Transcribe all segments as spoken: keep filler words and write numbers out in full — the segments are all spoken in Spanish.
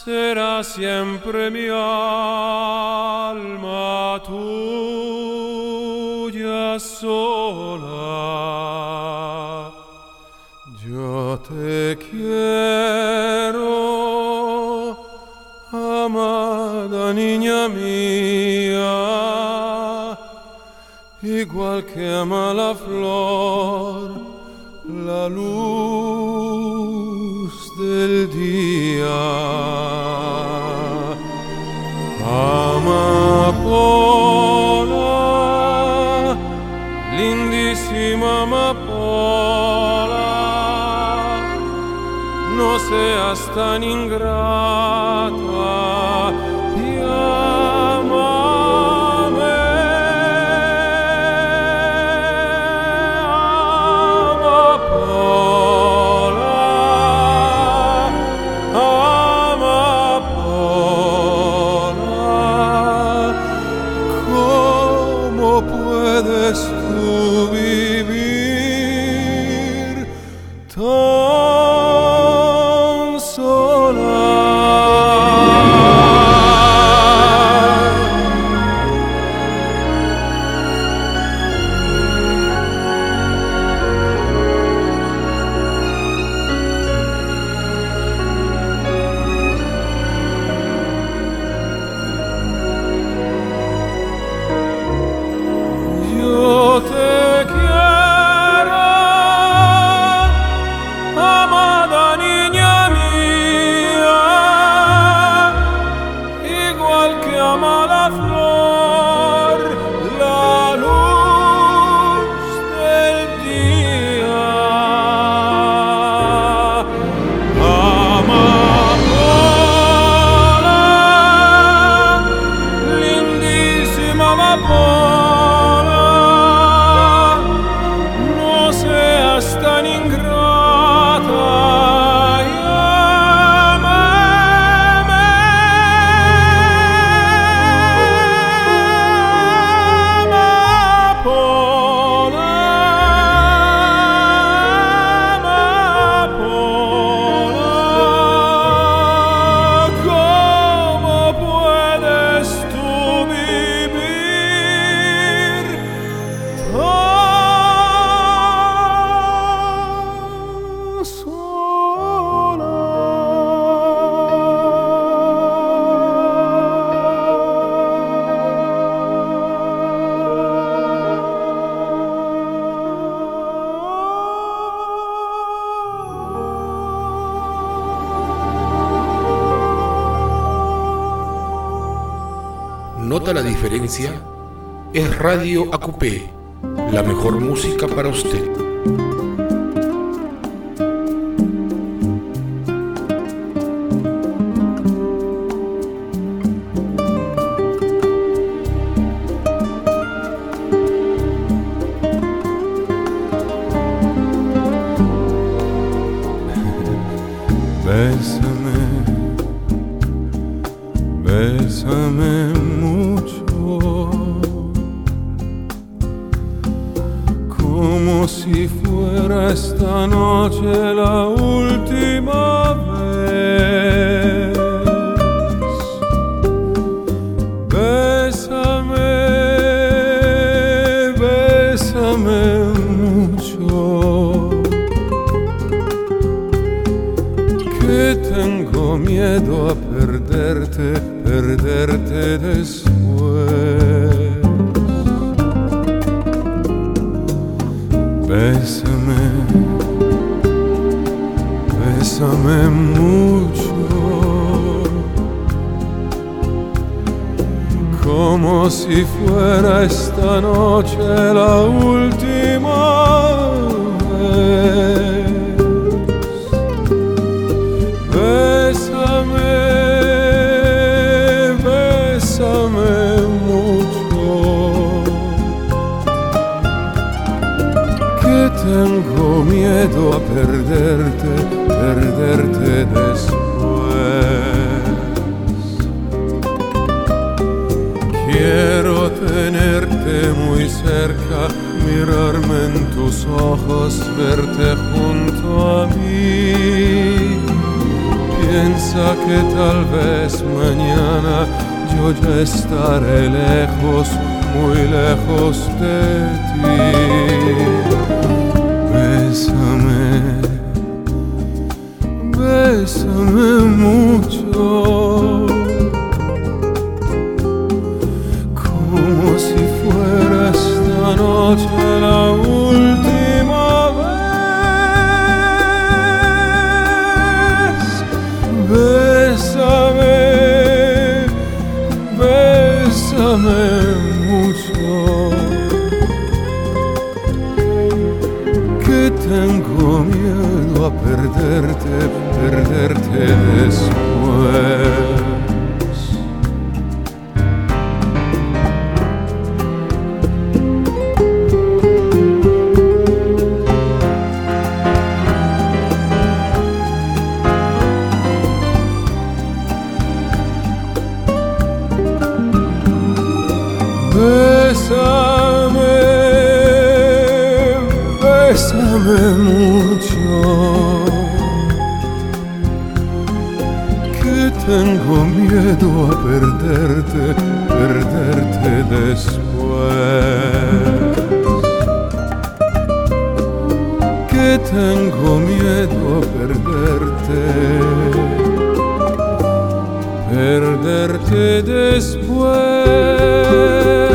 será siempre mi alma tuya sola. Yo te quiero, amada niña mía, igual que ama la flor la luz del día. Amapola, lindísima amapola, no seas tan ingrata y amame, amapola, amapola, ¿cómo puedes tú vivir tan sola? Yo te quiero, amada niña mía, igual que ama la flor la luz del día. Amapola, lindísima amapola, no seas tan ingrata y amame, amapola, amapola, ¿cómo puedes tú vivir tan sola? ¿Nota la diferencia? Es Radio Acupé, la mejor música para usted. Bésame, bésame mucho, como si fuera esta noche la última vez. Bésame, bésame mucho, que tengo miedo a perderte, perderte después. Bésame, bésame mucho, como si fuera esta noche la última vez. Bésame, bésame mucho, que tengo miedo a perderte, perderte después. Quiero tenerte muy cerca, mirarme en tus ojos, verte junto a mí. piensa que tal vez mañana yo ya estaré lejos, muy lejos de ti. Bésame, bésame mucho, como si fuera esta noche la última vez. Bésame, bésame mucho, que tengo miedo a perderte, perderte después. Bésame, bésame mucho, que tengo miedo a perderte, perderte después. Que tengo miedo a perderte, perderte después.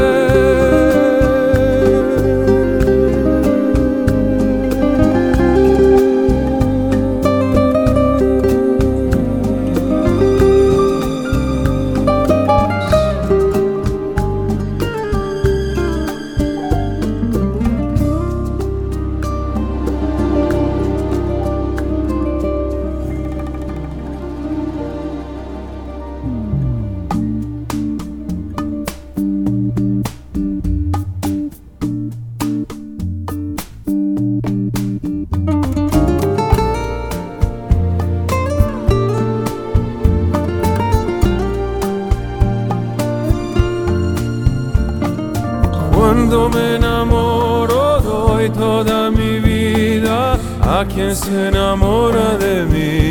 Cuando me enamoro doy toda mi vida a quien se enamora de mí,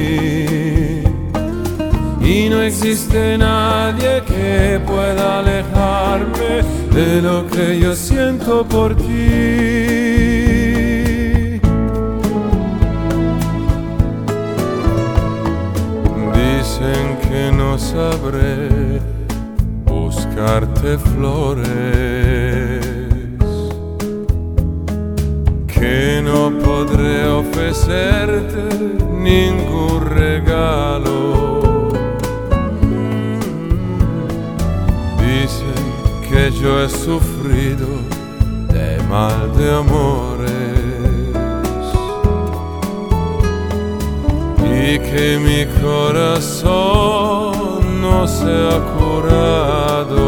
y no existe nadie que pueda alejarme de lo que yo siento por ti. Dicen que no sabré buscarte flores, que no podré ofrecerte ningún regalo. Dicen que yo he sufrido de mal de amores y que mi corazón no se ha curado.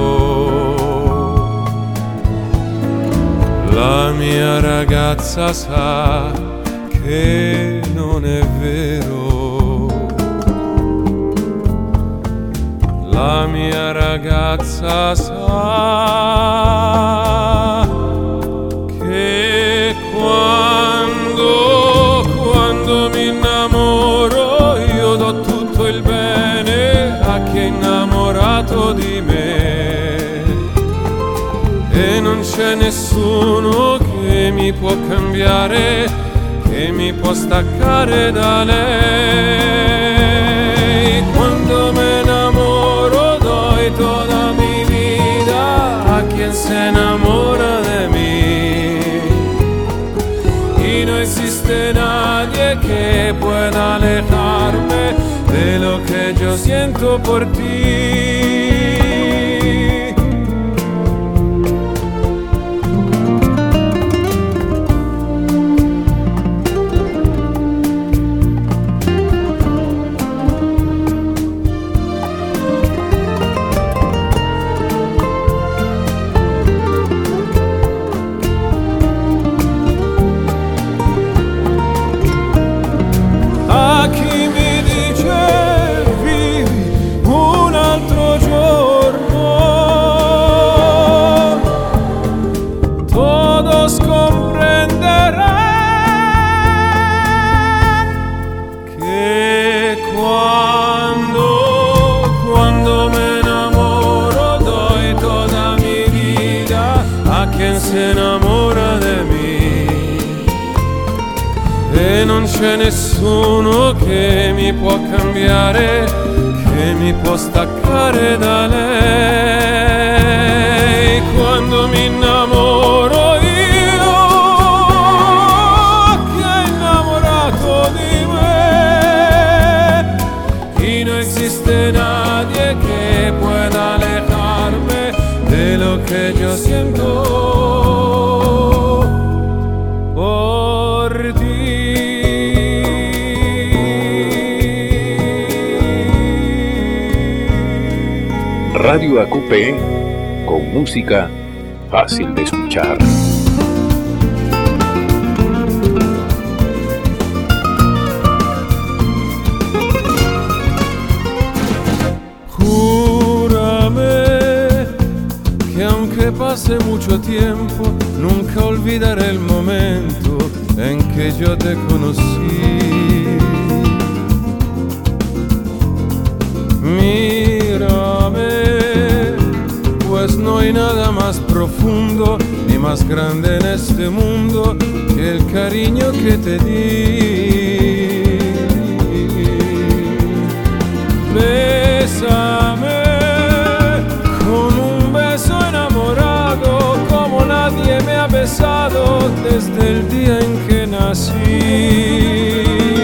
La mia ragazza sa che non è vero. La mia ragazza sa che quando, quando mi innamoro io do tutto il bene a chi è innamorato di me. E non c'è nessuno che mi può cambiare, che mi può staccare da lei. Quando me enamoro doy toda mi vida a quien se enamora de mí, y no existe nadie que pueda alejarme de lo que yo siento por ti. A chi mi dice vivi un altro non c'è nessuno che mi può cambiare, che mi può staccare da lei. Quando mi innamoro io, che è innamorato di me, y no existe nadie que pueda alejarme de lo que yo siento por ti. Radio A Q P, con música fácil de escuchar. Júrame que aunque pase mucho tiempo, nunca olvidaré el momento en que yo te conocí. Mírame, pues no hay nada más profundo ni más grande en este mundo que el cariño que te di. Bésame con un beso enamorado como nadie me ha besado desde el día en que nací.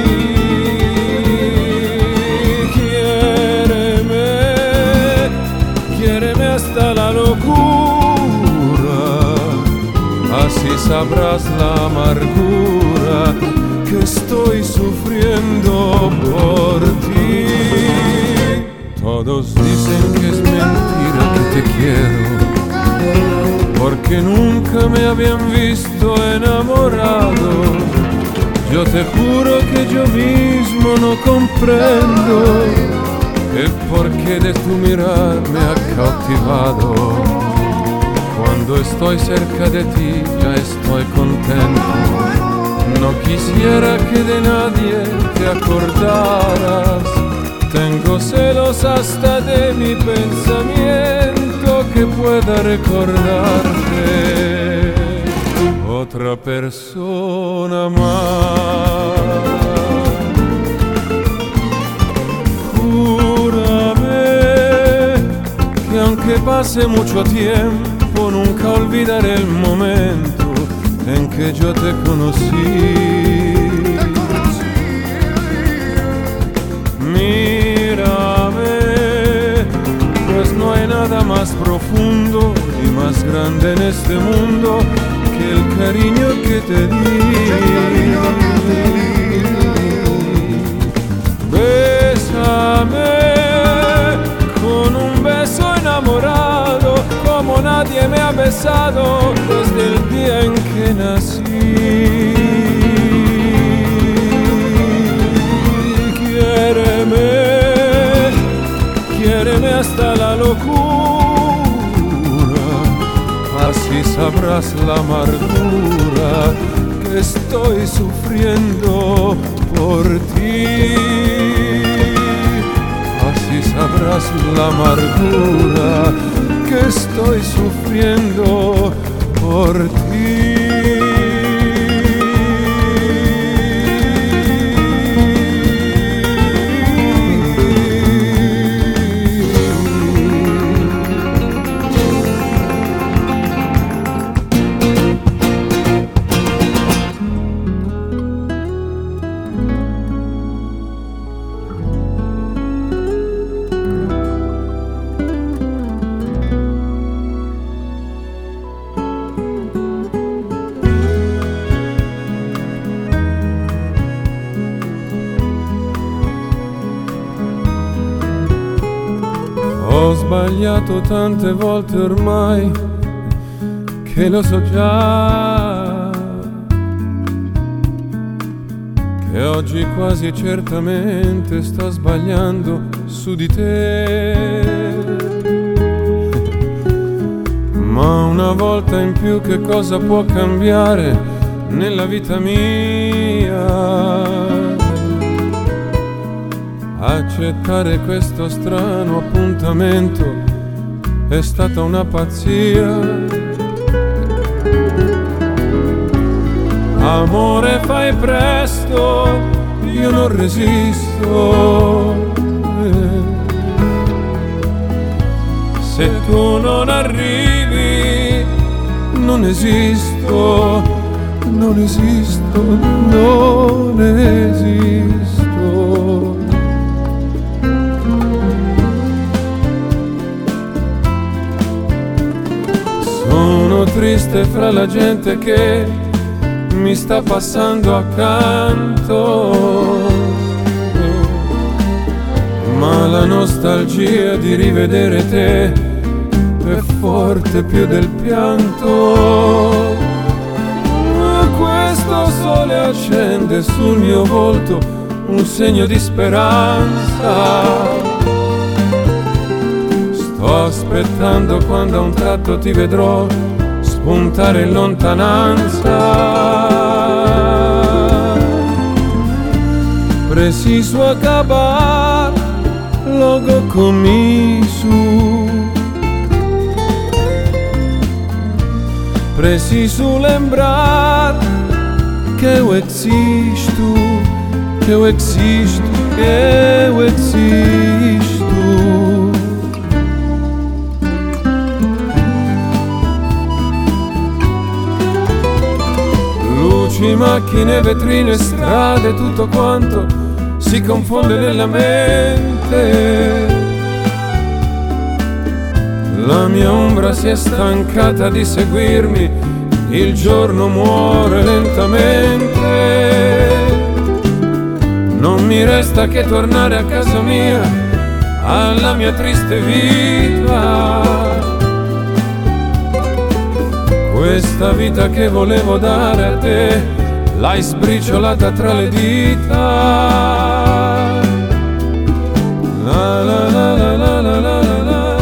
Hasta la locura, así sabrás la amargura que estoy sufriendo por ti. Todos dicen que es mentira que te quiero, porque nunca me habían visto enamorado. Yo te juro que yo mismo no comprendo el porqué de tu mirar me ha cautivado. Cuando estoy cerca de ti ya estoy contento. No quisiera que de nadie te acordaras. Tengo celos hasta de mi pensamiento que pueda recordarte otra persona más. Que aunque pase mucho tiempo, nunca olvidaré el momento en que yo te conocí. Mírame, pues no hay nada más profundo ni más grande en este mundo que el cariño que te di. Bésame con un beso enamorado como nadie me ha besado desde el día en que nací. Quiéreme, quiéreme hasta la locura, así sabrás la amargura que estoy sufriendo por ti. Así sabrás la amargura que estoy sufriendo por ti. Ho sbagliato tante volte ormai, che lo so già, che oggi quasi certamente sto sbagliando su di te. Ma una volta in più che cosa può cambiare nella vita mia? Accettare questo strano appuntamento è stata una pazzia. Amore, fai presto, io non resisto. Se tu non arrivi, non esisto, non esisto, non esisto. Sono triste fra la gente che mi sta passando accanto, ma la nostalgia di rivedere te è forte più del pianto. Questo sole accende sul mio volto un segno di speranza. Sto aspettando quando a un tratto ti vedrò spuntare in lontananza. Preciso acabar logo com isso. Preciso lembrar que eu existo, que eu existo, que eu existo. Luci, macchine, vetrine, strade, tutto quanto si confonde nella mente. La mia ombra si è stancata di seguirmi, il giorno muore lentamente. Non mi resta che tornare a casa mia, alla mia triste vita. Questa vita che volevo dare a te, l'hai sbriciolata tra le dita. La la la la la la la la.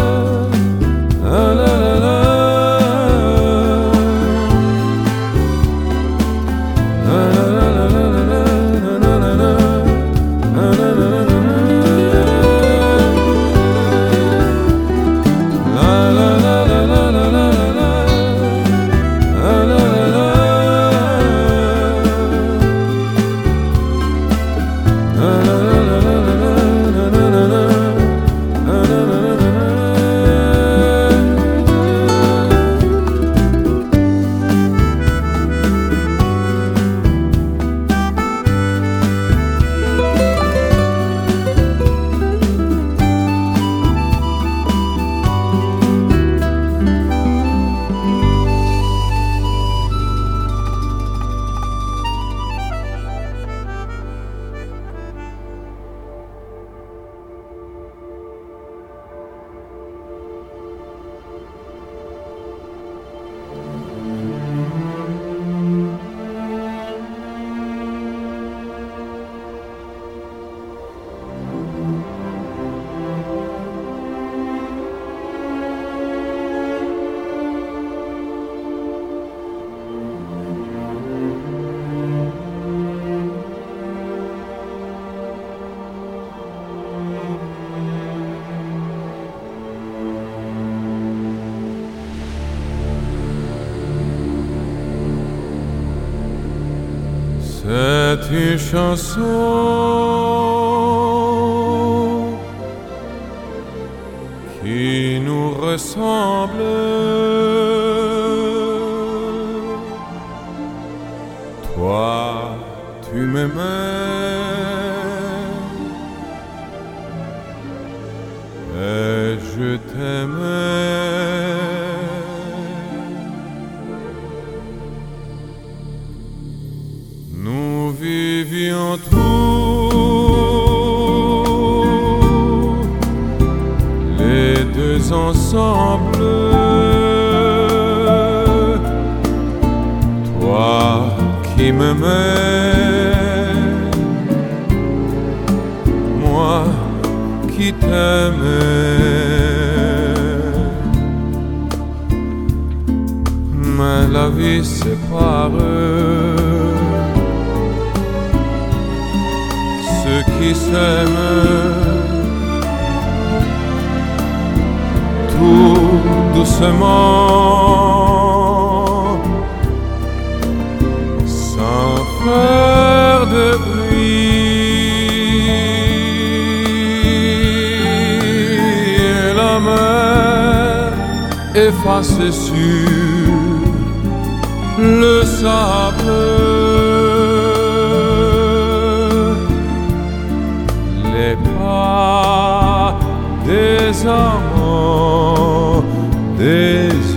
C'est une chanson qui nous ressemble. Toi, tu m'aimais et je t'aimais. Nous vivions tous les deux ensemble. Toi qui m'aimais, moi qui t'aimais. Mais la vie sépare ceux qui s'aiment. Tout doucement, sans efface sur le sable les pas des amants désunis.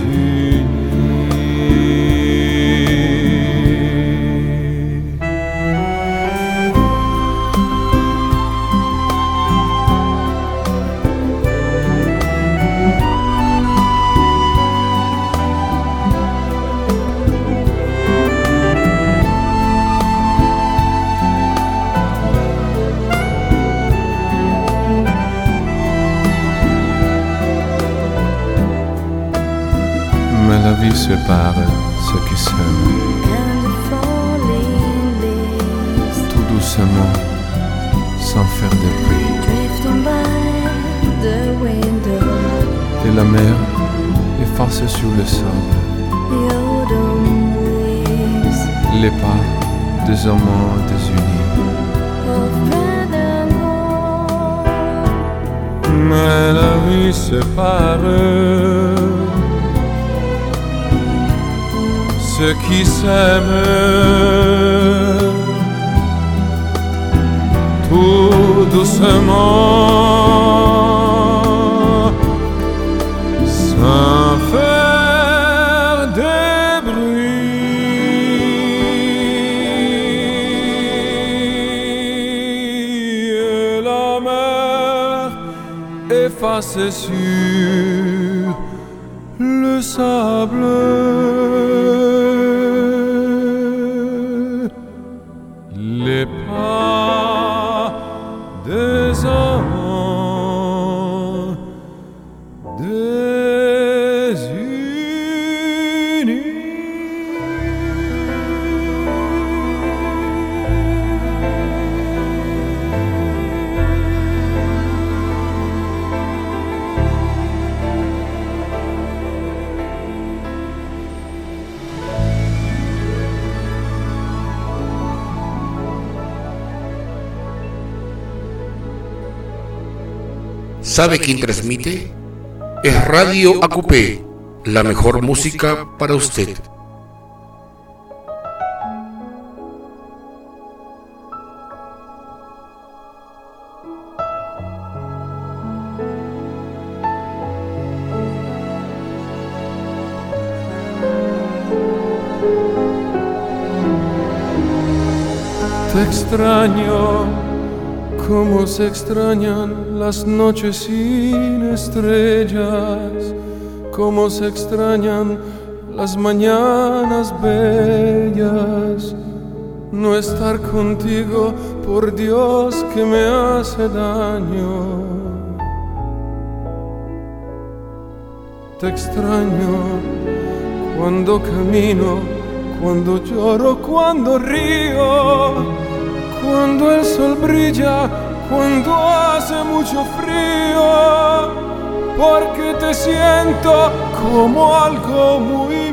Mais la vie sépare ceux qui s'aiment. Tout doucement, sans faire de bruit. Et la mer efface sur le sable les pas des amants désunis. Mais la vie sépare ceux qui s'aiment tout doucement sans faire de bruit et la mer efface sur le sable les pas des amants désunis. ¿Sabe quién transmite? Es Radio A Q P, la mejor música para usted. Te extraño como se extrañan las noches sin estrellas, como se extrañan las mañanas bellas. No estar contigo, por Dios, que me hace daño. Te extraño cuando camino, cuando lloro, cuando río, cuando el sol brilla, cuando hace mucho frío, porque te siento como algo muy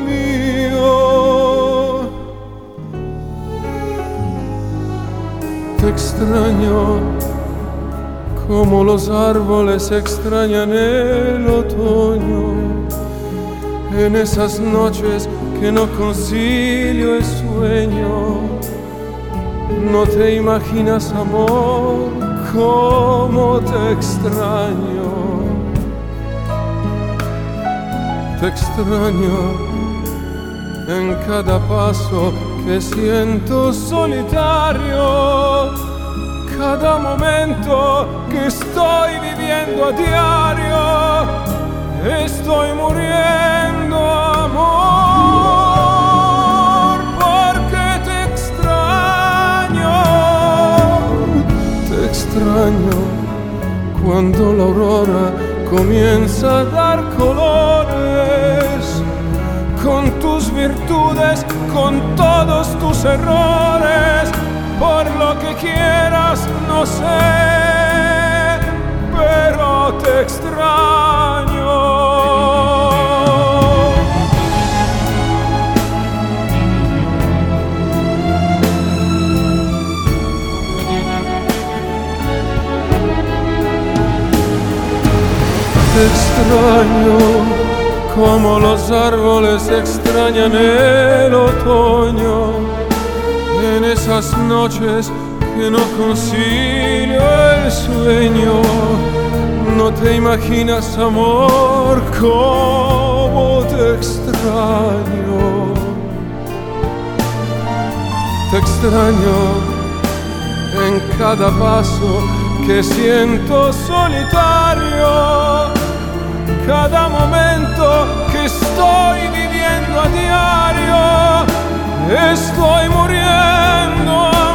mío. Te extraño como los árboles extrañan el otoño, en esas noches que no concilio el sueño. No te imaginas, amor, cómo te extraño. Te extraño en cada paso que siento solitario, cada momento que estoy viviendo a diario. Estoy muriendo, amor, porque te extraño. Te extraño cuando la aurora comienza a dar colores, con tus virtudes, con todos tus errores. Por lo que quieras, no sé, pero te extraño. Te extraño como los árboles extrañan el otoño, en esas noches que no concilio el sueño. No te imaginas, amor, cómo te extraño. Te extraño en cada paso que siento solitario, cada momento que estoy viviendo a diario. Estoy muriendo,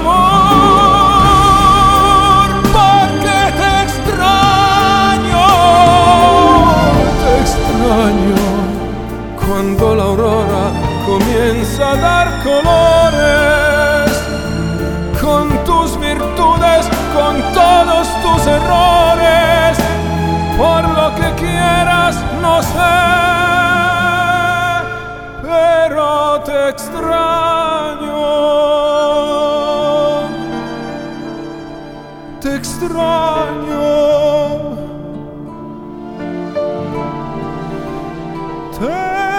amor, porque te extraño. Te extraño cuando la aurora comienza a dar colores, con tus virtudes, con todos tus errores. Por lo que quieras, no sé, pero te extraño. Te extraño. Te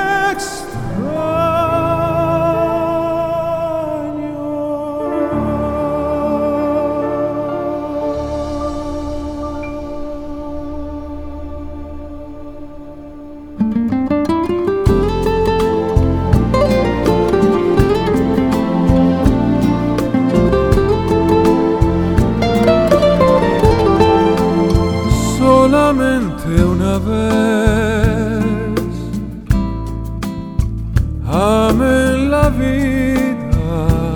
solamente una vez amé la vida,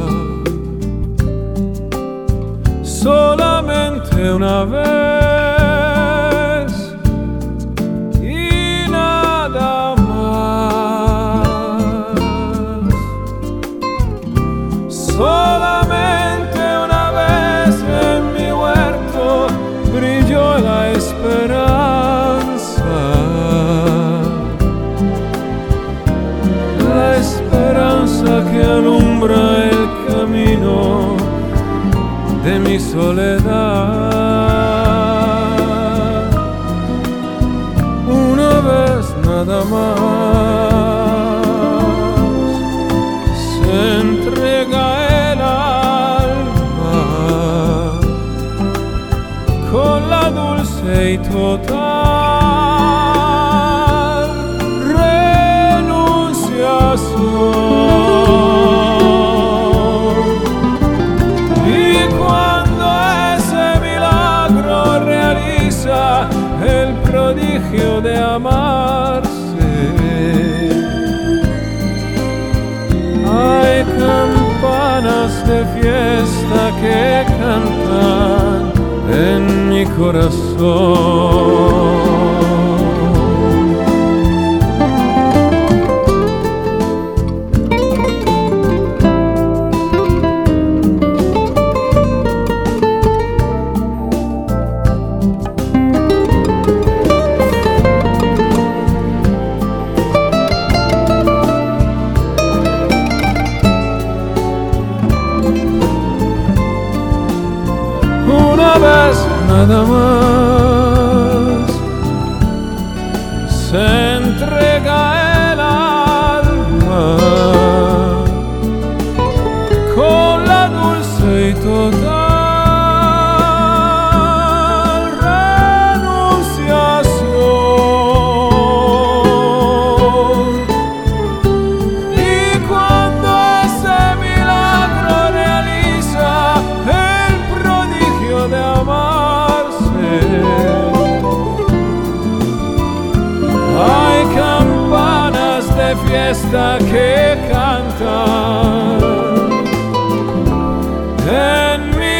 solamente una vez y nada más. Solamente una vez en mi huerto brilló la esperanza, la esperanza que alumbra el camino de mi soledad. Una vez nada más se entrega el alma con la dulce y total renunciación. Y cuando ese milagro realiza el prodigio de amarse, hay campanas de fiesta que cantan en mi corazón. Una vez nada más se entrega el alma con la dulce y total renunciación. Y cuando ese milagro realiza el prodigio de amarse, hay campanas de fiesta que cantan en mi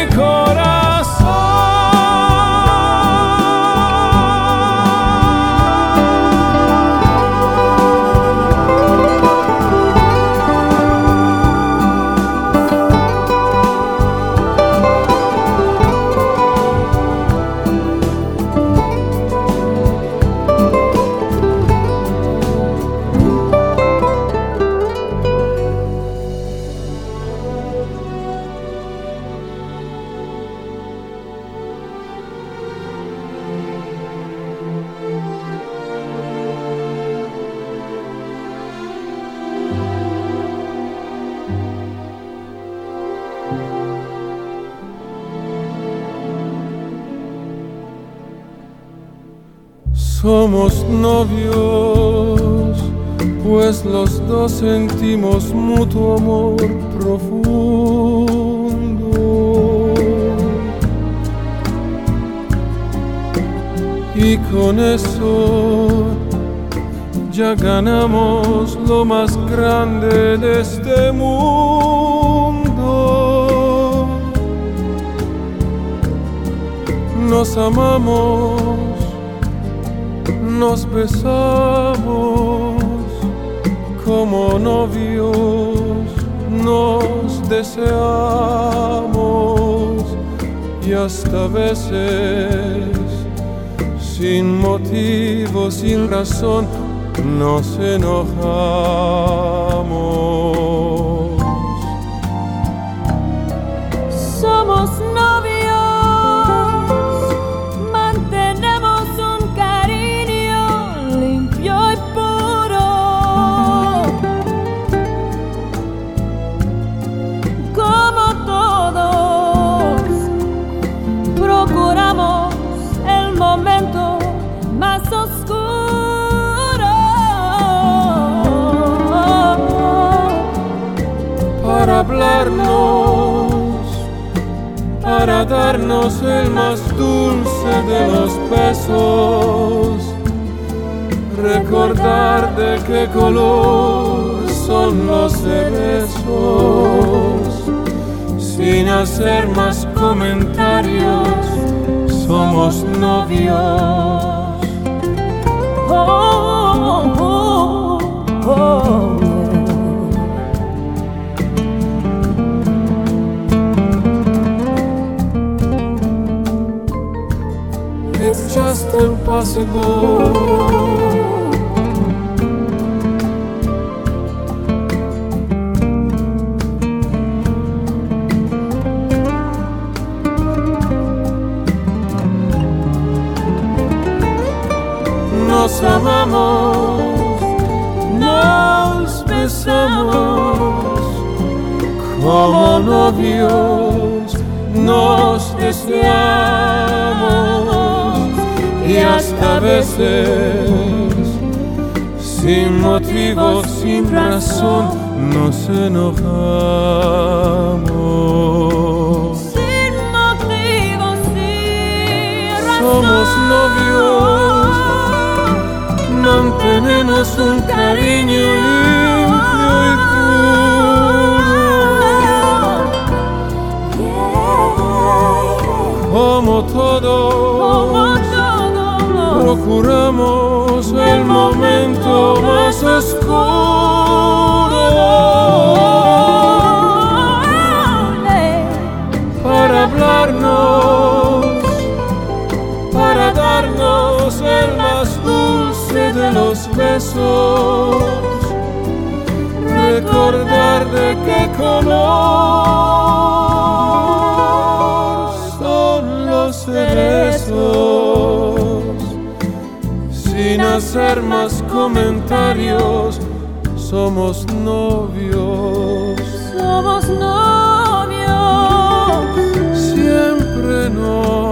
corazón. Somos novios, pues los dos sentimos mutuo amor profundo. Y con eso ya ganamos lo más grande de este mundo. Nos amamos, nos besamos como novios, nos deseamos y hasta veces sin motivo, sin razón, nos enojamos. Somos novios, mantenemos un cariño limpio y puro, como todos procuramos el momento más oscuro para hablarnos, para darnos el más dulce de los besos, recordar de qué color son los cerezos, sin hacer más comentarios, somos novios. Oh, oh, oh, oh. It's just impossible. Nos amamos, nos besamos como novios, nos deseamos y hasta veces sin motivo, sin razón nos enojamos. Sin motivo, sin razón. Somos novios, mantenemos un cariño limpio y puro. Como todos, procuramos el momento más oscuro para hablarnos, para darnos el más dulce de los besos, recordar de qué color son los cerezos, sin hacer más comentarios, somos novios, somos novios, siempre novios.